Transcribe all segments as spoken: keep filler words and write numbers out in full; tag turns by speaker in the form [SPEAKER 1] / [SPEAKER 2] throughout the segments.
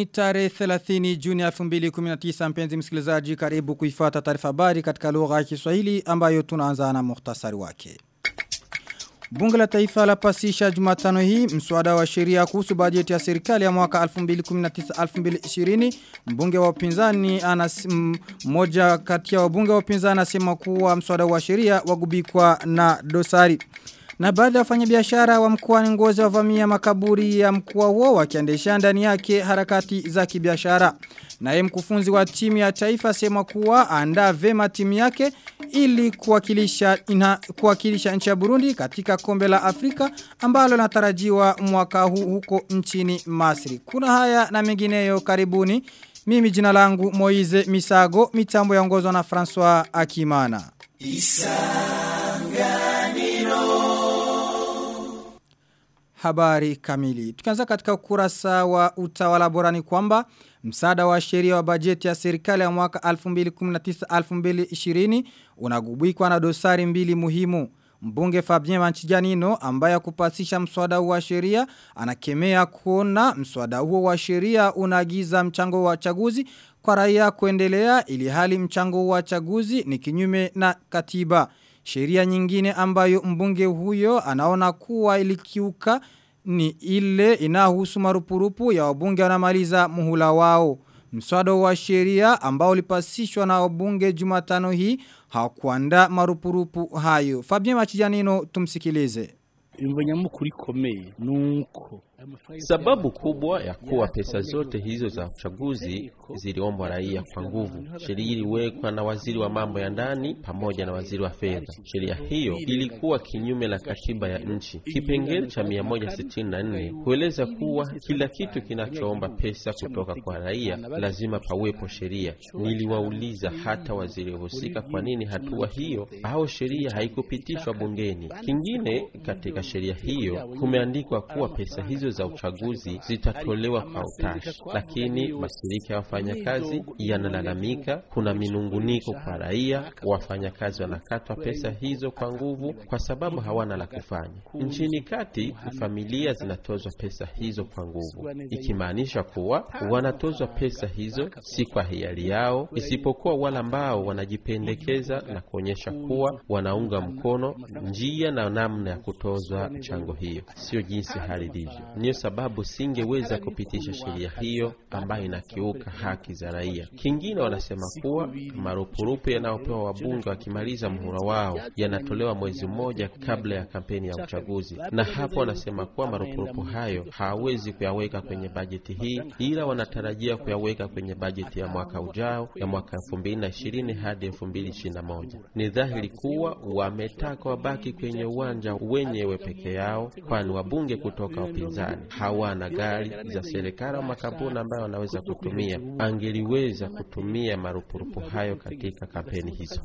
[SPEAKER 1] tarehe thelathini Juni elfu mbili kumi na tisa. Mpenzi msikilizaji, karibu kuifuata taarifa habari katika lugha ya Kiswahili ambayo tunaanza na muhtasari wake. Bunge la Taifa la pasisha Jumatano hii mswada wa sheria kuhusu bajeti ya serikali ya mwaka elfu mbili kumi na tisa elfu mbili ishirini. Mbunge wa upinzani anas mmoja kati ya wabunge wa upinzani anasema kuwa mswada wa sheria wagubikwa na dosari. Na baadhi ya wafanyabiashara wa mkoa Ngozi wavamia makaburi ya mkoa huo wakiendesha ndani yake harakati za kibiashara. Naye mkufunzi wa timu ya taifa sema kuwa andaa vema timu yake ili kuwakilisha ina, kuwakilisha nchi ya Burundi katika kombe la Afrika ambalo linatarajiwa mwaka huu huko nchini Misri. Kuna haya na mengineyo, karibuni. Mimi jina langu Moize Misago, mitambo yaongozwa na François Akimana. Isanganiro. Habari kamili. Tukianza katika ukurasa wa utawala bora ni kwamba msaada wa sheria wa bajeti ya serikali ya mwaka elfu mbili kumi na tisa elfu mbili ishirini unagubikwa na dosari mbili muhimu. Mbunge Fabien Manchijanino ambaye kupasisha mswada wa sheria anakemea kuona mswada huo wa sheria unaagiza mchango wa chaguzi kwa raia kuendelea ili hali mchango wa chaguzi ni kinyume na katiba. Sheria nyingine ambayo mbunge huyo anaona kuwa ilikiuka ni ile inahusu marupurupu ya wabunge wanamaliza muhula wao. Mswada wa sheria ambao ulipasishwa na wabunge Jumatano hii hakuandaa marupurupu hayo. Fabien Machijanino, tumsikilize.
[SPEAKER 2] Nuko sababu kubwa ya kuwa pesa zote hizo za uchaguzi ziliombwa raia kwa nguvu. Sheria iliwekwa na waziri wa mambo ya ndani pamoja na waziri wa fedha. Sheria hiyo ilikuwa kinyume na katiba ya nchi. Kipengele cha mia moja sitini na nne hueleza kuwa kila kitu kinachoomba pesa kutoka kwa raia lazima pawepo sheria. Niliwauliza hata waziri husika kwa nini hatua hiyo au sheria haikupitishwa bungeni. Kingine, katika sheria hiyo kumeandikwa kuwa pesa hizo za uchaguzi zitatolewa kwa utashi, lakini mashirika ya wafanyakazi yanalalamika kuna minunguniko kwa raia. Wafanyakazi wanakatwa pesa hizo kwa nguvu kwa sababu hawana la kufanya. Nchini kati familia zinatozwa pesa hizo kwa nguvu, ikimaanisha kuwa wanatozwa pesa hizo si kwa hiari yao, isipokuwa wale ambao wanajipendekeza na kuonyesha kuwa wanaunga mkono njia na namna ya kutozwa mchango hiyo. Sio jinsi hali ilivyo. Ndio sababu singeweza kupitisha sheria hiyo ambayo inakiuka haki za raia. Kingine, wanasema kuwa marupurupu yanayopewa wabunge wakimaliza muhula wao yanatolewa mwezi mmoja kabla ya kampeni ya uchaguzi. Na hapo wanasema kuwa marupurupu hayo hawezi kuyaweka kwenye bajeti hii, ila wanatarajia kuyaweka kwenye bajeti ya mwaka ujao ya mwaka elfu mbili ishirini hadi elfu mbili ishirini na moja. Ni dhahiri kuwa wametaka wabaki kwenye uwanja wenyewe peke yao, kwani wabunge kutoka upinzani hawana gari za serikali au makampuni ambayo wanaweza kutumia. Angeliweza kutumia marupurupu hayo katika kampeni hizo.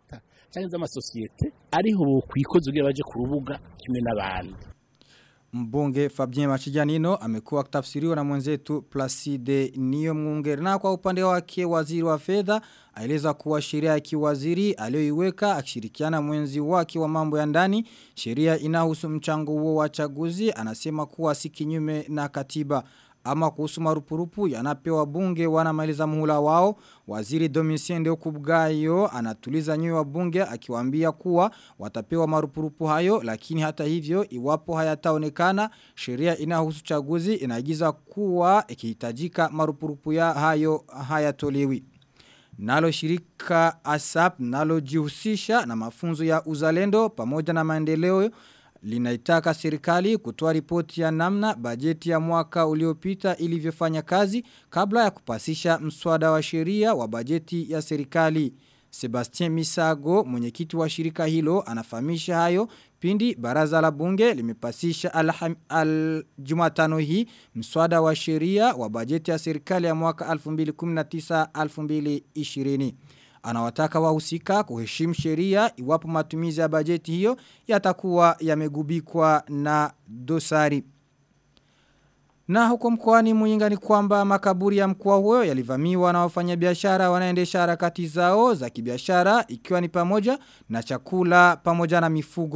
[SPEAKER 1] Mbunge Fabien Machijanino amekuwa akitafsiriwa na mwenzetu Placide Niyomwungere. Na kwa upande wake waziri wa fedha aeleza kuwa sheria ya kiwaziri aliyoiweka akishirikiana mwenzi wake wa mambo ya ndani, sheria inahusu mchango huo wa chaguzi, anasema kuwa si kinyume na katiba. Ama kuhusu marupurupu yanapewa bunge wanamaliza muhula wao, waziri Domitien Ndekubwayo anatuliza nyoyo wa bunge akiwaambia kuwa watapewa marupurupu hayo, lakini hata hivyo iwapo hayataonekana sheria inahusu chaguzi inaagiza kuwa ikihitajika marupurupu ya hayo hayatolewi. Nalo shirika ASAP nalo jihusisha na mafunzo ya uzalendo pamoja na maendeleo linaitaka serikali kutoa ripoti ya namna bajeti ya mwaka uliopita ilivyofanya kazi kabla ya kupasisha mswada wa sheria wa bajeti ya serikali. Sebastien Misago, mwenyekiti wa shirika hilo, anafahamisha hayo pindi baraza la bunge limepasisha al, al Jumatano hii mswada wa sheria wa bajeti ya serikali ya mwaka elfu mbili kumi na tisa elfu mbili ishirini. Anawataka wahusika kuheshimu sheria iwapo matumizi ya bajeti hiyo yatakuwa yamegubikwa na dosari. Na huko mkoani Muyinga ni kwamba makaburi ya mkoa huo yalivamiwa na wafanyabiashara wanaendesha harakati zao za kibiashara, ikiwa ni pamoja na chakula pamoja na mifugo.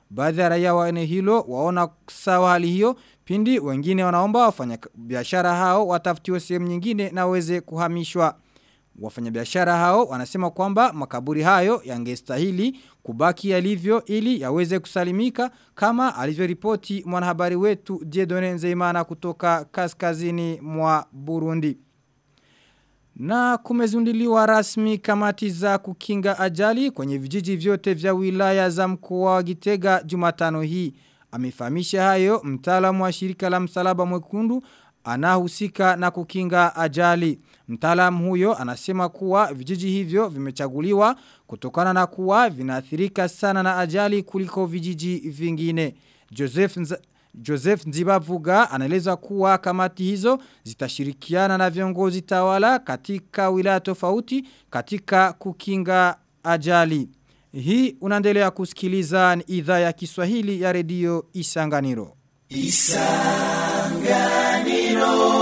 [SPEAKER 1] Baadhi ya raia wa eneo hilo waona sawa hali hiyo, pindi wengine wanaomba wafanya biashara hao watafutiwe sehemu nyingine na waweze kuhamishwa. Wafanyabiashara hao wanasema kwamba makaburi hayo yangestahili kubaki yalivyo ili yaweze kusalimika kama alivyoripoti mwanahabari wetu Dieudonne Nzeyimana kutoka kaskazini mwa Burundi. Na kumezundiliwa rasmi kamati za kukinga ajali kwenye vijiji vyote vya wilaya za mkoa wa Gitega Jumatano hii. Amefahamisha hayo mtaalamu wa shirika la Msalaba Mwekundu anahusika na kukinga ajali. Mtaalamu huyo anasema kuwa vijiji hivyo vimechaguliwa kutokana na kuwa vinaathirika sana na ajali kuliko vijiji vingine. Joseph Nza Joseph Nzibavuga anaeleza kuwa kamati hizo zitashirikiana na viongozi tawala katika wilaya tofauti katika kukinga ajali. Hii unaendelea kusikiliza ni idhaa ya Kiswahili ya redio Isanganiro. Isanganiro.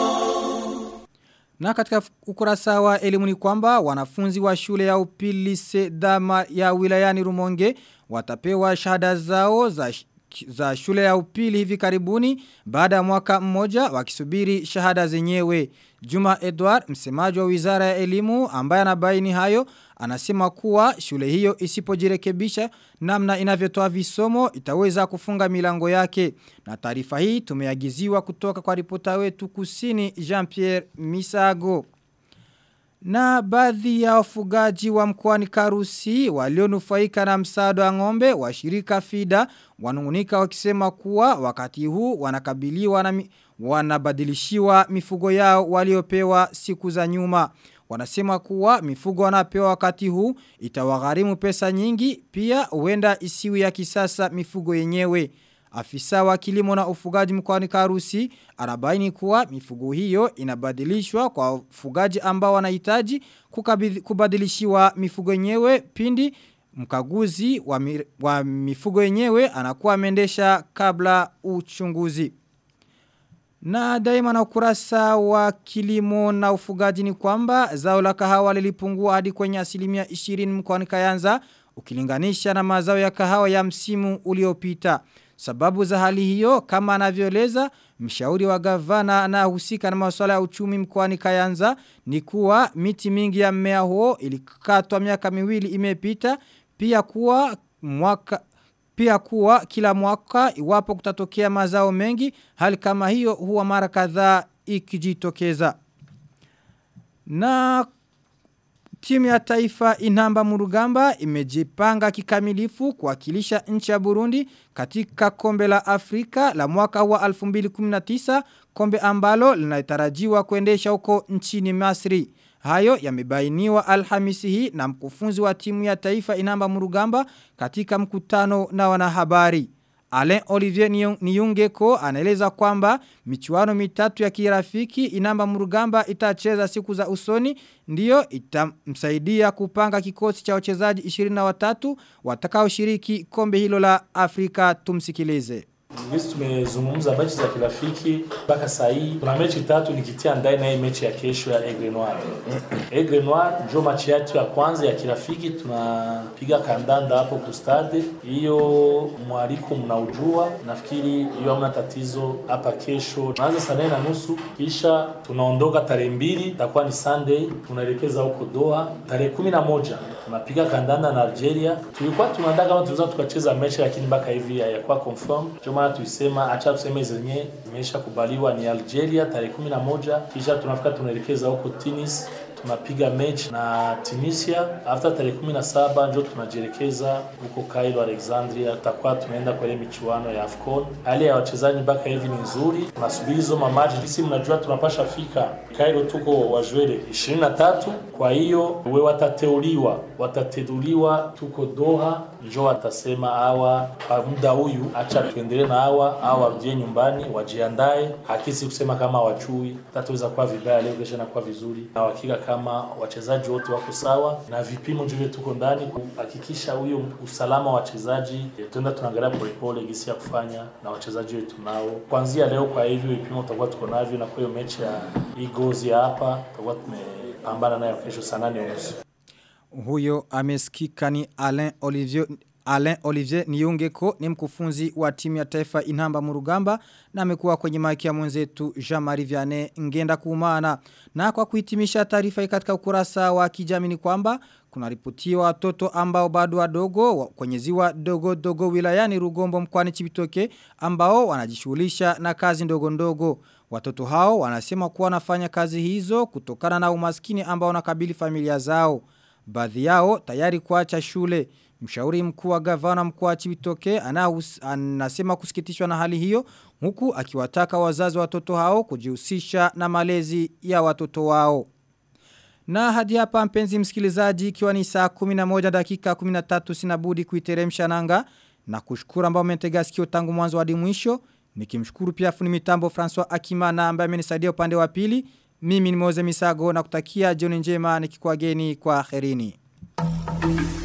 [SPEAKER 1] Na katika ukurasa wa elimu ni kwamba wanafunzi wa shule ya upili Sedama ya wilayani Rumonge watapewa shahada zao za za shule ya upili hivi karibuni baada ya mwaka mmoja wakisubiri shahada zenyewe. Juma Edward, msemaji wa Wizara ya Elimu ambaye anabaini hayo, anasema kuwa shule hiyo isipojirekebisha namna inavyotoa visomo itaweza kufunga milango yake. Na taarifa hii tumeagiziwa kutoka kwa ripota wetu kusini Jean-Pierre Misago. Na baadhi ya wafugaji wa mkoani Karusi walionufaika na msaada wa ng'ombe wa shirika FIDA wanungunika wakisema kuwa wakati huu wanakabiliwa na mi, wanabadilishiwa mifugo yao waliopewa siku za nyuma. Wanasema kuwa mifugo wanapewa wakati huu itawagharimu pesa nyingi, pia huenda isiwi ya kisasa mifugo yenyewe. Afisa wa kilimo na ufugaji mkoani Karusi anabaini kuwa mifugo hiyo inabadilishwa kwa ufugaji ambao wanahitaji kubadilishiwa mifugo yenyewe pindi mkaguzi wa, mi, wa mifugo yenyewe anakuwa ameendesha kabla uchunguzi. Na daima na ukurasa wa kilimo na ufugaji ni kwamba zao la kahawa lilipungua hadi kwenye asilimia ishirini mkoani Kayanza ukilinganisha na mazao ya kahawa ya msimu uliopita. Sababu za hali hiyo kama anavyoeleza mshauri wa gavana na husika na masuala ya uchumi mkoani Kayanza ni kuwa miti mingi ya mmea huo ilikatwa miaka miwili imepita, pia kuwa mwaka pia kuwa kila mwaka iwapo kutatokea mazao mengi hali kama hiyo huwa mara kadhaa ikijitokeza. Na timu ya taifa Inamba Murugamba imejipanga kikamilifu kuwakilisha nchi ya Burundi katika kombe la Afrika la mwaka wa elfu mbili kumi na tisa, kombe ambalo linatarajiwa kuendesha huko nchini Misri. Hayo yamebainiwa Alhamisi hii na mkufunzi wa timu ya taifa Inamba Murugamba katika mkutano na wanahabari. Alain Olivier Niyungeko anaeleza kwamba michuano mitatu ya kirafiki Inamba Murugamba itacheza siku za usoni ndiyo itamsaidia kupanga kikosi cha wachezaji ishirini na watatu watakao shiriki kombe hilo la Afrika. Tumsikilize.
[SPEAKER 3] Sisi tumezungumza mechi za kirafiki mpaka saa hii. Kuna mechi tatu nikitia ndani na hii mechi ya kesho ya Aigle Noir. Aigle Noir ndio mechi yetu ya kwanza ya kirafiki, tunapiga kandanda hapo ku stade. Hiyo mwaliko mnaujua, nafikiri hiyo hamna tatizo. Hapa kesho tunaanza saa nane na nusu kisha tunaondoka tarehe mbili, itakuwa ni Sunday, tunaelekeza huko Doha. Tarehe kumi na moja tunapiga kandanda na Algeria. Tulikuwa tunaandaa kama tunaweza tukacheza mechi lakini mpaka hivi hayakuwa confirm. Juma tuisema acha tuseme zenye imesha kubaliwa ni Algeria tarehe kumi na moja, kisha tunafika tunaelekeza huko Tunis tunapiga match na Tunisia. After tarehe kumi na saba ndio tunajielekeza huko Cairo Alexandria, tutakuwa tunaenda kwa ile michuano ya AFCON. Hali ya wachezaji mpaka hivi ni nzuri, tunasubiri hizo mamaji. Sisi mnajua tunapasha fika Cairo, tuko wajwele ishirini na tatu, kwa hiyo wewe watateuliwa watateuliwa tuko Doha, ndio watasema hawa muda huyu acha tuendelee na hawa hawa warudie nyumbani wajiandae. Hakisi kusema kama wachui tataweza kuwa vibaya leo, kesho na kuwa vizuri, na hakika kama wachezaji wote wako sawa na vipimo njoo tuko ndani kuhakikisha huyo usalama wa wachezaji. Tuenda tunaangalia polepole gisi ya kufanya na wachezaji wetu nao kuanzia leo. Kwa hivyo vipimo tutakuwa tuko navyo, na kwa hiyo mechi ya Igozi hapa tutakuwa tumepambana nayo kesho saa nane unusu.
[SPEAKER 1] Huyo amesikika ni Alain Olivier Alain Olivier Niungeko ni mkufunzi wa timu ya taifa Inhamba Murugamba na amekuwa kwenye maiki ya mwenzetu Jean-Marie Vianney Ngenda Kumana. Na kwa kuhitimisha taarifa katika ukurasa wa kijamii ni kwamba kuna ripotiwa watoto ambao bado wadogo kwenye ziwa dogo dogo wilayani Rugombo mkoani Cibitoke ambao wanajishughulisha na kazi ndogo ndogo. Watoto hao wanasema kuwa wanafanya kazi hizo kutokana na umaskini ambao unakabili familia zao. Baadhi yao tayari kuacha shule. Mshauri mkuu wa gavana mkoa wa Cibitoke anasema kusikitishwa na hali hiyo huku akiwataka wazazi watoto hao kujihusisha na malezi ya watoto wao. Na hadi hapa mpenzi msikilizaji ikiwa ni saa kumi na moja dakika kumi na tatu sinabudi kuiteremsha nanga na kushukuru ambao umetega sikio tangu mwanzo hadi mwisho. Nikimshukuru pia fundi mitambo François Akimana ambaye amenisaidia upande wa pili. Mimi ni Moze Misago na kutakia jioni njema nikikuageni kwa kherini.